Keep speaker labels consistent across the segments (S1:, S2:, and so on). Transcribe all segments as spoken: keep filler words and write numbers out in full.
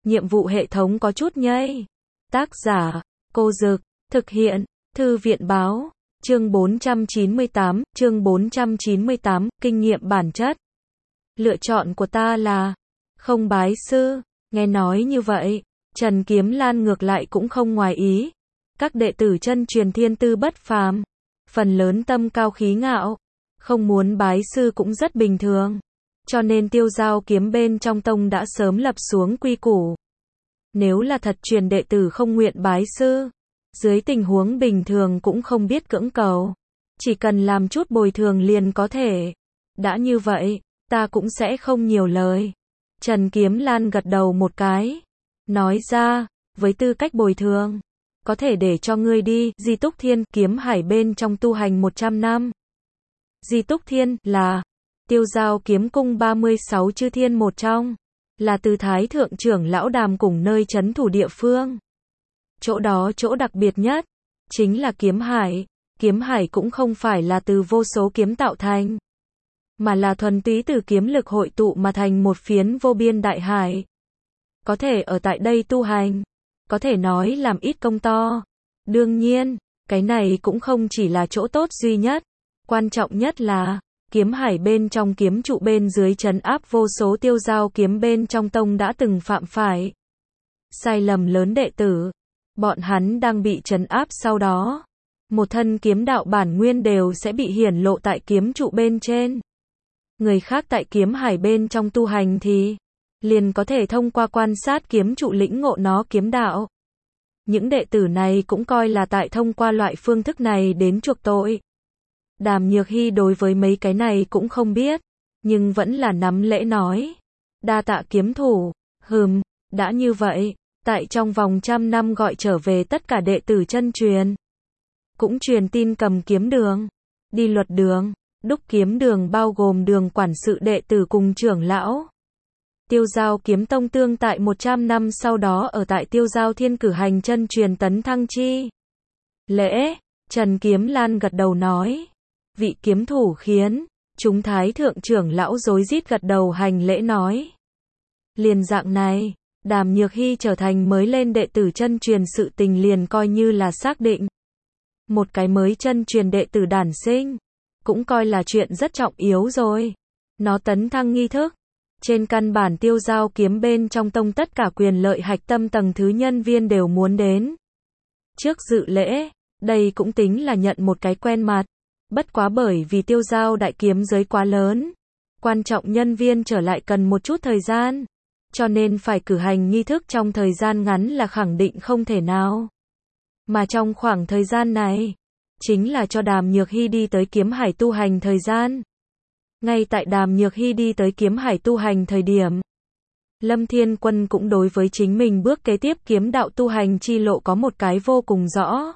S1: nhiệm vụ hệ thống có chút nhây. Tác giả, Cô Dực, thực hiện, Thư viện báo, chương bốn trăm chín mươi tám, chương bốn trăm chín mươi tám, kinh nghiệm bản chất. Lựa chọn của ta là không bái sư. Nghe nói như vậy, Trần Kiếm Lan ngược lại cũng không ngoài ý. Các đệ tử chân truyền thiên tư bất phàm, phần lớn tâm cao khí ngạo, không muốn bái sư cũng rất bình thường. Cho nên Tiêu Giao kiếm bên trong tông đã sớm lập xuống quy củ. Nếu là thật truyền đệ tử không nguyện bái sư, dưới tình huống bình thường cũng không biết cưỡng cầu, chỉ cần làm chút bồi thường liền có thể. Đã như vậy, ta cũng sẽ không nhiều lời. Trần Kiếm Lan gật đầu một cái, nói ra, với tư cách bồi thường, có thể để cho ngươi đi Di Túc Thiên kiếm hải bên trong tu hành một trăm năm. Di Túc Thiên là Tiêu Giao kiếm cung ba mươi sáu chư thiên một trong, là từ Thái thượng trưởng lão Đàm cùng nơi trấn thủ địa phương. Chỗ đó chỗ đặc biệt nhất chính là kiếm hải. Kiếm hải cũng không phải là từ vô số kiếm tạo thành, mà là thuần túy từ kiếm lực hội tụ mà thành một phiến vô biên đại hải. Có thể ở tại đây tu hành, có thể nói làm ít công to. Đương nhiên, cái này cũng không chỉ là chỗ tốt duy nhất. Quan trọng nhất là, kiếm hải bên trong kiếm trụ bên dưới trấn áp vô số Tiêu Giao kiếm bên trong tông đã từng phạm phải sai lầm lớn đệ tử. Bọn hắn đang bị trấn áp sau đó, một thân kiếm đạo bản nguyên đều sẽ bị hiển lộ tại kiếm trụ bên trên. Người khác tại kiếm hải bên trong tu hành thì liền có thể thông qua quan sát kiếm trụ lĩnh ngộ nó kiếm đạo. Những đệ tử này cũng coi là tại thông qua loại phương thức này đến chuộc tội. Đàm Nhược Hy đối với mấy cái này cũng không biết, nhưng vẫn là nắm lễ nói. Đa tạ kiếm thủ. Hừm, đã như vậy, tại trong vòng trăm năm gọi trở về tất cả đệ tử chân truyền. Cũng truyền tin cầm kiếm đường, đi luật đường, đúc kiếm đường bao gồm đường quản sự đệ tử cùng trưởng lão. Tiêu Giao kiếm tông tương tại một trăm năm sau đó ở tại Tiêu Giao Thiên cử hành chân truyền tấn thăng chi lễ. Trần Kiếm Lan gật đầu nói, vị kiếm thủ khiến chúng Thái thượng trưởng lão rối rít gật đầu hành lễ nói. Liền dạng này, Đàm Nhược Hy trở thành mới lên đệ tử chân truyền sự tình liền coi như là xác định. Một cái mới chân truyền đệ tử đản sinh, cũng coi là chuyện rất trọng yếu rồi. Nó tấn thăng nghi thức, trên căn bản Tiêu Giao kiếm bên trong tông tất cả quyền lợi hạch tâm tầng thứ nhân viên đều muốn đến. Trước dự lễ, đây cũng tính là nhận một cái quen mặt. Bất quá bởi vì Tiêu Giao đại kiếm giới quá lớn, quan trọng nhân viên trở lại cần một chút thời gian, cho nên phải cử hành nghi thức trong thời gian ngắn là khẳng định không thể nào. Mà trong khoảng thời gian này, chính là cho Đàm Nhược Hy đi tới kiếm hải tu hành thời gian. Ngay tại Đàm Nhược Hy đi tới kiếm hải tu hành thời điểm, Lâm Thiên Quân cũng đối với chính mình bước kế tiếp kiếm đạo tu hành chi lộ có một cái vô cùng rõ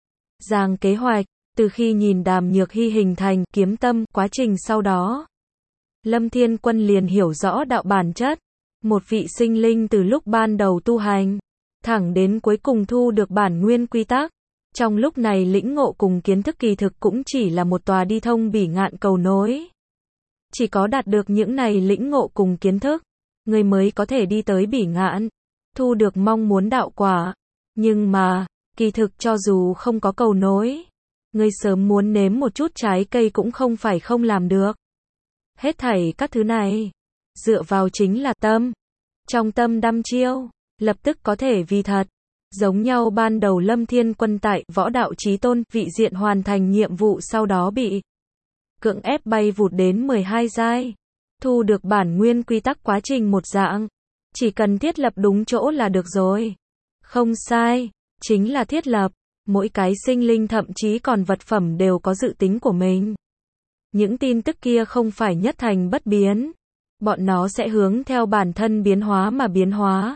S1: ràng kế hoạch. Từ khi nhìn Đàm Nhược Hy hình thành kiếm tâm quá trình sau đó, Lâm Thiên Quân liền hiểu rõ đạo bản chất. Một vị sinh linh từ lúc ban đầu tu hành, thẳng đến cuối cùng thu được bản nguyên quy tắc. Trong lúc này lĩnh ngộ cùng kiến thức kỳ thực cũng chỉ là một tòa đi thông bỉ ngạn cầu nối. Chỉ có đạt được những này lĩnh ngộ cùng kiến thức, người mới có thể đi tới bỉ ngạn, thu được mong muốn đạo quả. Nhưng mà, kỳ thực cho dù không có cầu nối, người sớm muốn nếm một chút trái cây cũng không phải không làm được. Hết thảy các thứ này, dựa vào chính là tâm. Trong tâm đăm chiêu, lập tức có thể vì thật. Giống nhau ban đầu Lâm Thiên Quân tại Võ Đạo Chí Tôn vị diện hoàn thành nhiệm vụ sau đó bị cưỡng ép bay vụt đến mười hai giai. Thu được bản nguyên quy tắc quá trình một dạng. Chỉ cần thiết lập đúng chỗ là được rồi. Không sai, chính là thiết lập. Mỗi cái sinh linh thậm chí còn vật phẩm đều có dự tính của mình. Những tin tức kia không phải nhất thành bất biến. Bọn nó sẽ hướng theo bản thân biến hóa mà biến hóa.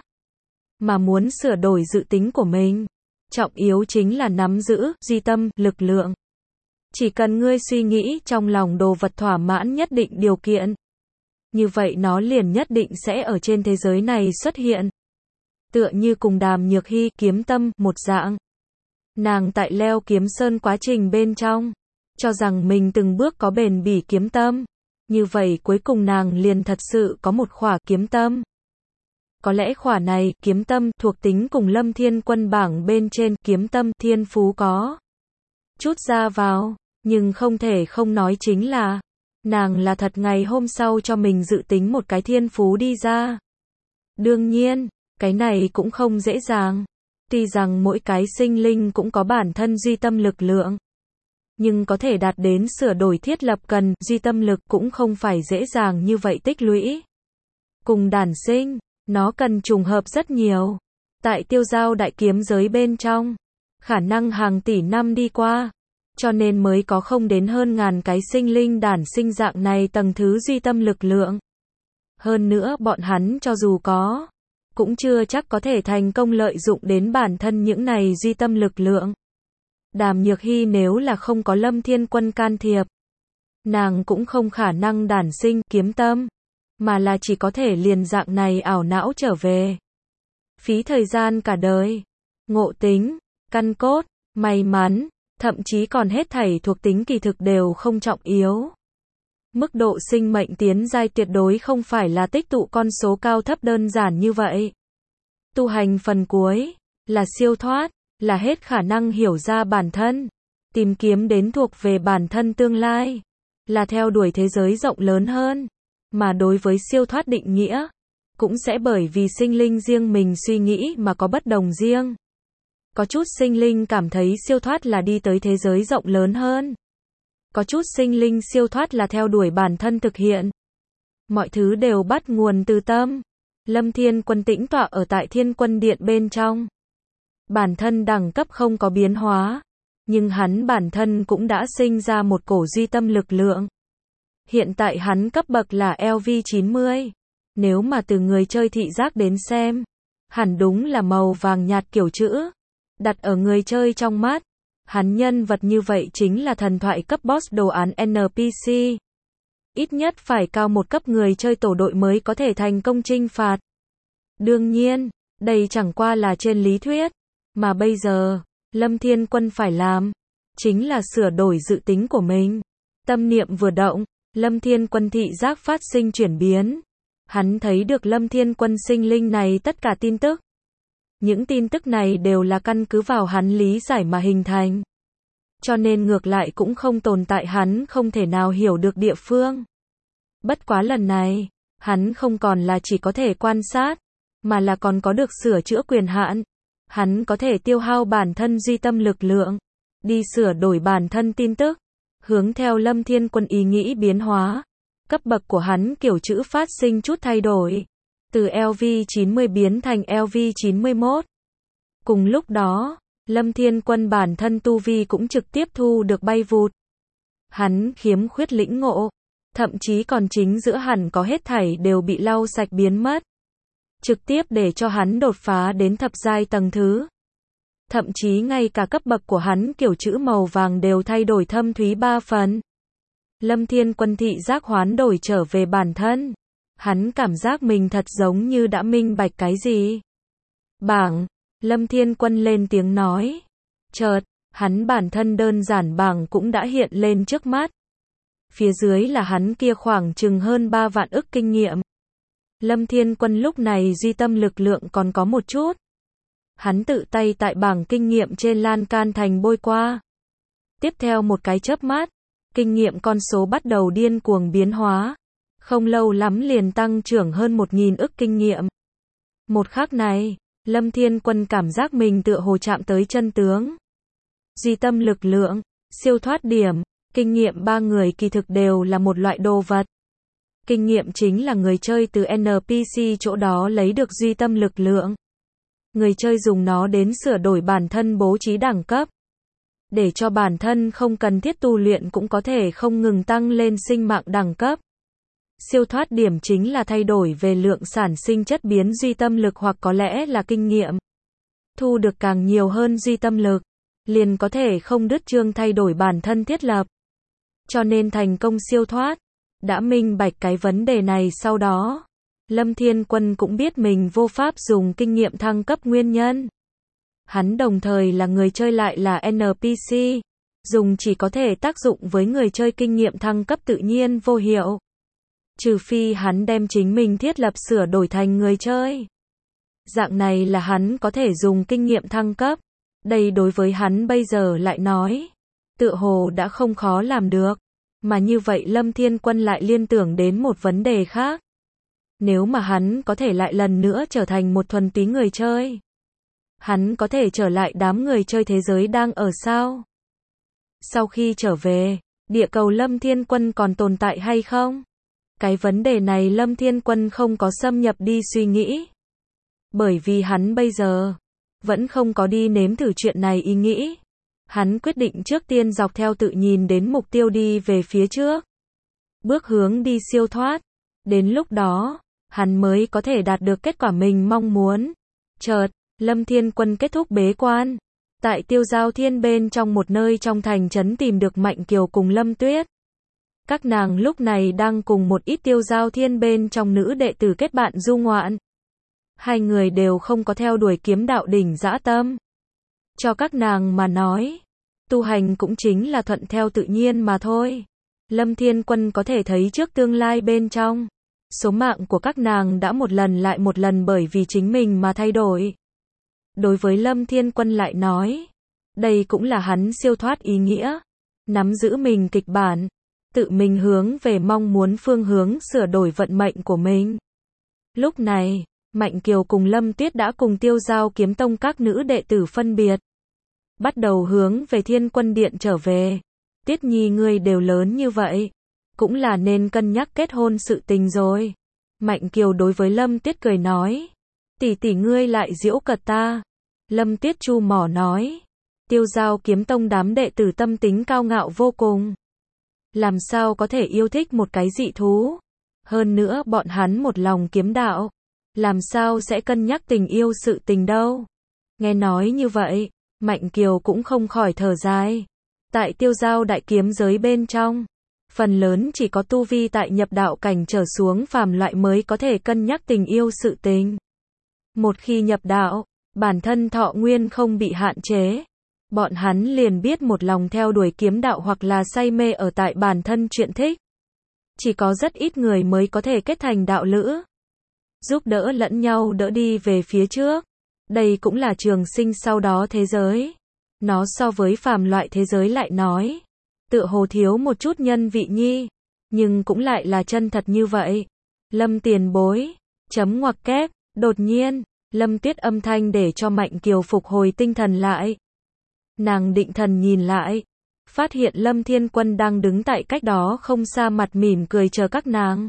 S1: Mà muốn sửa đổi dự tính của mình, trọng yếu chính là nắm giữ duy tâm, lực lượng. Chỉ cần ngươi suy nghĩ trong lòng đồ vật thỏa mãn nhất định điều kiện, như vậy nó liền nhất định sẽ ở trên thế giới này xuất hiện. Tựa như cùng Đàm Nhược Hy kiếm tâm một dạng. Nàng tại leo kiếm sơn quá trình bên trong, cho rằng mình từng bước có bền bỉ kiếm tâm. Như vậy cuối cùng nàng liền thật sự có một khỏa kiếm tâm. Có lẽ khỏa này, kiếm tâm, thuộc tính cùng Lâm Thiên Quân bảng bên trên, kiếm tâm, thiên phú có chút ra vào, nhưng không thể không nói chính là, nàng là thật ngày hôm sau cho mình dự tính một cái thiên phú đi ra. Đương nhiên, cái này cũng không dễ dàng. Tuy rằng mỗi cái sinh linh cũng có bản thân duy tâm lực lượng, nhưng có thể đạt đến sửa đổi thiết lập cần duy tâm lực cũng không phải dễ dàng như vậy tích lũy. Cùng đản sinh, nó cần trùng hợp rất nhiều. Tại tiêu giao đại kiếm giới bên trong, khả năng hàng tỷ năm đi qua, cho nên mới có không đến hơn ngàn cái sinh linh đản sinh dạng này tầng thứ duy tâm lực lượng. Hơn nữa bọn hắn cho dù có, cũng chưa chắc có thể thành công lợi dụng đến bản thân những này duy tâm lực lượng. Đàm Nhược Hy nếu là không có Lâm Thiên Quân can thiệp, nàng cũng không khả năng đản sinh kiếm tâm, mà là chỉ có thể liền dạng này ảo não trở về. Phí thời gian cả đời, ngộ tính, căn cốt, may mắn, thậm chí còn hết thảy thuộc tính kỳ thực đều không trọng yếu. Mức độ sinh mệnh tiến giai tuyệt đối không phải là tích tụ con số cao thấp đơn giản như vậy. Tu hành phần cuối, là siêu thoát, là hết khả năng hiểu ra bản thân, tìm kiếm đến thuộc về bản thân tương lai, là theo đuổi thế giới rộng lớn hơn. Mà đối với siêu thoát định nghĩa, cũng sẽ bởi vì sinh linh riêng mình suy nghĩ mà có bất đồng riêng. Có chút sinh linh cảm thấy siêu thoát là đi tới thế giới rộng lớn hơn. Có chút sinh linh siêu thoát là theo đuổi bản thân thực hiện. Mọi thứ đều bắt nguồn từ tâm. Lâm Thiên Quân tĩnh tọa ở tại Thiên Quân Điện bên trong. Bản thân đẳng cấp không có biến hóa, nhưng hắn bản thân cũng đã sinh ra một cổ duy tâm lực lượng. Hiện tại hắn cấp bậc là L V chín mươi. Nếu mà từ người chơi thị giác đến xem, hẳn đúng là màu vàng nhạt kiểu chữ. Đặt ở người chơi trong mắt, hắn nhân vật như vậy chính là thần thoại cấp boss đồ án N P C. Ít nhất phải cao một cấp người chơi tổ đội mới có thể thành công chinh phạt. Đương nhiên, đây chẳng qua là trên lý thuyết, mà bây giờ, Lâm Thiên Quân phải làm, chính là sửa đổi dự tính của mình. Tâm niệm vừa động, Lâm Thiên Quân thị giác phát sinh chuyển biến. Hắn thấy được Lâm Thiên Quân sinh linh này tất cả tin tức. Những tin tức này đều là căn cứ vào hắn lý giải mà hình thành. Cho nên ngược lại cũng không tồn tại hắn không thể nào hiểu được địa phương. Bất quá lần này, hắn không còn là chỉ có thể quan sát, mà là còn có được sửa chữa quyền hạn. Hắn có thể tiêu hao bản thân duy tâm lực lượng, đi sửa đổi bản thân tin tức, hướng theo Lâm Thiên Quân ý nghĩ biến hóa. Cấp bậc của hắn kiểu chữ phát sinh chút thay đổi, từ L V chín mươi biến thành L V chín mươi mốt. Cùng lúc đó, Lâm Thiên Quân bản thân tu vi cũng trực tiếp thu được bay vụt. Hắn khiếm khuyết lĩnh ngộ, thậm chí còn chính giữa hẳn có hết thảy đều bị lau sạch biến mất. Trực tiếp để cho hắn đột phá đến thập giai tầng thứ. Thậm chí ngay cả cấp bậc của hắn kiểu chữ màu vàng đều thay đổi thâm thúy ba phần. Lâm Thiên Quân thị giác hoán đổi trở về bản thân. Hắn cảm giác mình thật giống như đã minh bạch cái gì. Bảng, Lâm Thiên Quân lên tiếng nói. Chợt, hắn bản thân đơn giản bảng cũng đã hiện lên trước mắt. Phía dưới là hắn kia khoảng chừng hơn ba vạn ức kinh nghiệm. Lâm Thiên Quân lúc này duy tâm lực lượng còn có một chút. Hắn tự tay tại bảng kinh nghiệm trên lan can thành bôi qua. Tiếp theo một cái chớp mắt, kinh nghiệm con số bắt đầu điên cuồng biến hóa. Không lâu lắm liền tăng trưởng hơn một nghìn ức kinh nghiệm. Một khắc này, Lâm Thiên Quân cảm giác mình tựa hồ chạm tới chân tướng. Duy tâm lực lượng, siêu thoát điểm, kinh nghiệm ba người kỳ thực đều là một loại đồ vật. Kinh nghiệm chính là người chơi từ N P C chỗ đó lấy được duy tâm lực lượng. Người chơi dùng nó đến sửa đổi bản thân bố trí đẳng cấp. Để cho bản thân không cần thiết tu luyện cũng có thể không ngừng tăng lên sinh mạng đẳng cấp. Siêu thoát điểm chính là thay đổi về lượng sản sinh chất biến duy tâm lực hoặc có lẽ là kinh nghiệm. Thu được càng nhiều hơn duy tâm lực, liền có thể không đứt chương thay đổi bản thân thiết lập. Cho nên thành công siêu thoát. Đã minh bạch cái vấn đề này sau đó, Lâm Thiên Quân cũng biết mình vô pháp dùng kinh nghiệm thăng cấp nguyên nhân. Hắn đồng thời là người chơi lại là N P C, dùng chỉ có thể tác dụng với người chơi kinh nghiệm thăng cấp tự nhiên vô hiệu. Trừ phi hắn đem chính mình thiết lập sửa đổi thành người chơi. Dạng này là hắn có thể dùng kinh nghiệm thăng cấp. Đây đối với hắn bây giờ lại nói, tựa hồ đã không khó làm được. Mà như vậy Lâm Thiên Quân lại liên tưởng đến một vấn đề khác. Nếu mà hắn có thể lại lần nữa trở thành một thuần túy người chơi, hắn có thể trở lại đám người chơi thế giới đang ở sao? Sau khi trở về, địa cầu Lâm Thiên Quân còn tồn tại hay không? Cái vấn đề này Lâm Thiên Quân không có xâm nhập đi suy nghĩ. Bởi vì hắn bây giờ vẫn không có đi nếm thử chuyện này ý nghĩ. Hắn quyết định trước tiên dọc theo tự nhìn đến mục tiêu đi về phía trước. Bước hướng đi siêu thoát. Đến lúc đó, hắn mới có thể đạt được kết quả mình mong muốn. Chợt, Lâm Thiên Quân kết thúc bế quan. Tại Tiêu Giao Thiên bên trong một nơi trong thành trấn tìm được Mạnh Kiều cùng Lâm Tuyết. Các nàng lúc này đang cùng một ít Tiêu Giao Thiên bên trong nữ đệ tử kết bạn du ngoạn. Hai người đều không có theo đuổi kiếm đạo đỉnh dã tâm. Cho các nàng mà nói, tu hành cũng chính là thuận theo tự nhiên mà thôi. Lâm Thiên Quân có thể thấy trước tương lai bên trong. Số mạng của các nàng đã một lần lại một lần bởi vì chính mình mà thay đổi. Đối với Lâm Thiên Quân lại nói, đây cũng là hắn siêu thoát ý nghĩa. Nắm giữ mình kịch bản, tự mình hướng về mong muốn phương hướng sửa đổi vận mệnh của mình. Lúc này, Mạnh Kiều cùng Lâm Tuyết đã cùng Tiêu Giao Kiếm Tông các nữ đệ tử phân biệt. Bắt đầu hướng về Thiên Quân Điện trở về. Tuyết Nhi ngươi đều lớn như vậy, cũng là nên cân nhắc kết hôn sự tình rồi. Mạnh Kiều đối với Lâm Tuyết cười nói. Tỷ tỷ ngươi lại giễu cợt ta. Lâm Tuyết chu mỏ nói. Tiêu Giao Kiếm Tông đám đệ tử tâm tính cao ngạo vô cùng. Làm sao có thể yêu thích một cái dị thú. Hơn nữa bọn hắn một lòng kiếm đạo. Làm sao sẽ cân nhắc tình yêu sự tình đâu. Nghe nói như vậy, Mạnh Kiều cũng không khỏi thở dài. Tại Tiêu Giao đại kiếm giới bên trong, phần lớn chỉ có tu vi tại nhập đạo cảnh trở xuống phàm loại mới có thể cân nhắc tình yêu sự tình. Một khi nhập đạo, bản thân thọ nguyên không bị hạn chế. Bọn hắn liền biết một lòng theo đuổi kiếm đạo hoặc là say mê ở tại bản thân chuyện thích. Chỉ có rất ít người mới có thể kết thành đạo lữ. Giúp đỡ lẫn nhau đỡ đi về phía trước. Đây cũng là trường sinh sau đó thế giới. Nó so với phàm loại thế giới lại nói, tựa hồ thiếu một chút nhân vị nhi, nhưng cũng lại là chân thật như vậy. Lâm tiền bối, chấm ngoặc kép, đột nhiên, Lâm Tuyết âm thanh để cho Mạnh Kiều phục hồi tinh thần lại. Nàng định thần nhìn lại, phát hiện Lâm Thiên Quân đang đứng tại cách đó không xa mặt mỉm cười chờ các nàng.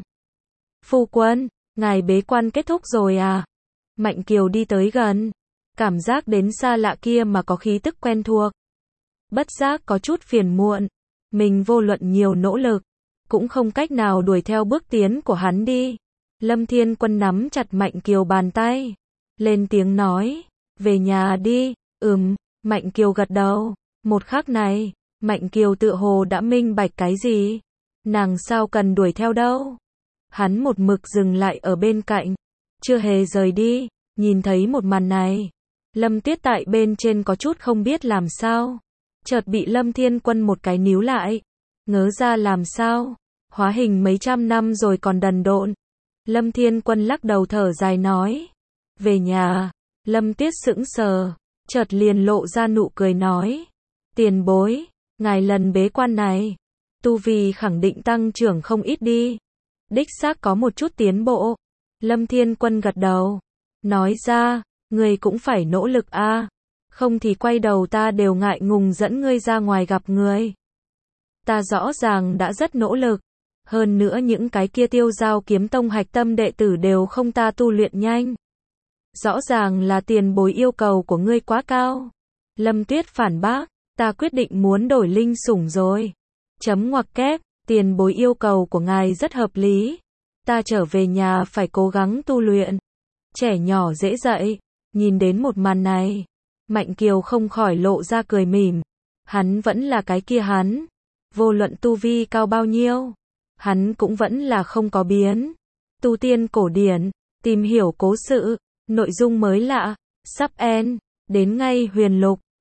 S1: Phu quân, ngài bế quan kết thúc rồi à? Mạnh Kiều đi tới gần, cảm giác đến xa lạ kia mà có khí tức quen thuộc. Bất giác có chút phiền muộn, mình vô luận nhiều nỗ lực, cũng không cách nào đuổi theo bước tiến của hắn đi. Lâm Thiên Quân nắm chặt Mạnh Kiều bàn tay, lên tiếng nói, về nhà đi. Ừm, Mạnh Kiều gật đầu. Một khắc này, Mạnh Kiều tựa hồ đã minh bạch cái gì. Nàng sao cần đuổi theo đâu. Hắn một mực dừng lại ở bên cạnh, chưa hề rời đi. Nhìn thấy một màn này, Lâm Tuyết tại bên trên có chút không biết làm sao. Chợt bị Lâm Thiên Quân một cái níu lại. Ngớ ra làm sao? Hóa hình mấy trăm năm rồi còn đần độn. Lâm Thiên Quân lắc đầu thở dài nói. Về nhà. Lâm Tuyết sững sờ, chợt liền lộ ra nụ cười nói. Tiền bối, ngài lần bế quan này, tu vi khẳng định tăng trưởng không ít đi. Đích xác có một chút tiến bộ. Lâm Thiên Quân gật đầu. Nói ra, ngươi cũng phải nỗ lực a, không thì quay đầu ta đều ngại ngùng dẫn ngươi ra ngoài gặp người. Ta rõ ràng đã rất nỗ lực, hơn nữa những cái kia Tiêu Giao Kiếm Tông hạch tâm đệ tử đều không ta tu luyện nhanh. Rõ ràng là tiền bối yêu cầu của ngươi quá cao. Lâm Tuyết phản bác, ta quyết định muốn đổi linh sủng rồi. Chấm ngoặc kép, tiền bối yêu cầu của ngài rất hợp lý. Ta trở về nhà phải cố gắng tu luyện. Trẻ nhỏ dễ dạy. Nhìn đến một màn này, Mạnh Kiều không khỏi lộ ra cười mỉm. Hắn vẫn là cái kia hắn. Vô luận tu vi cao bao nhiêu, hắn cũng vẫn là không có biến. Tu tiên cổ điển, tìm hiểu cố sự, nội dung mới lạ, sắp end, đến ngay huyền lục.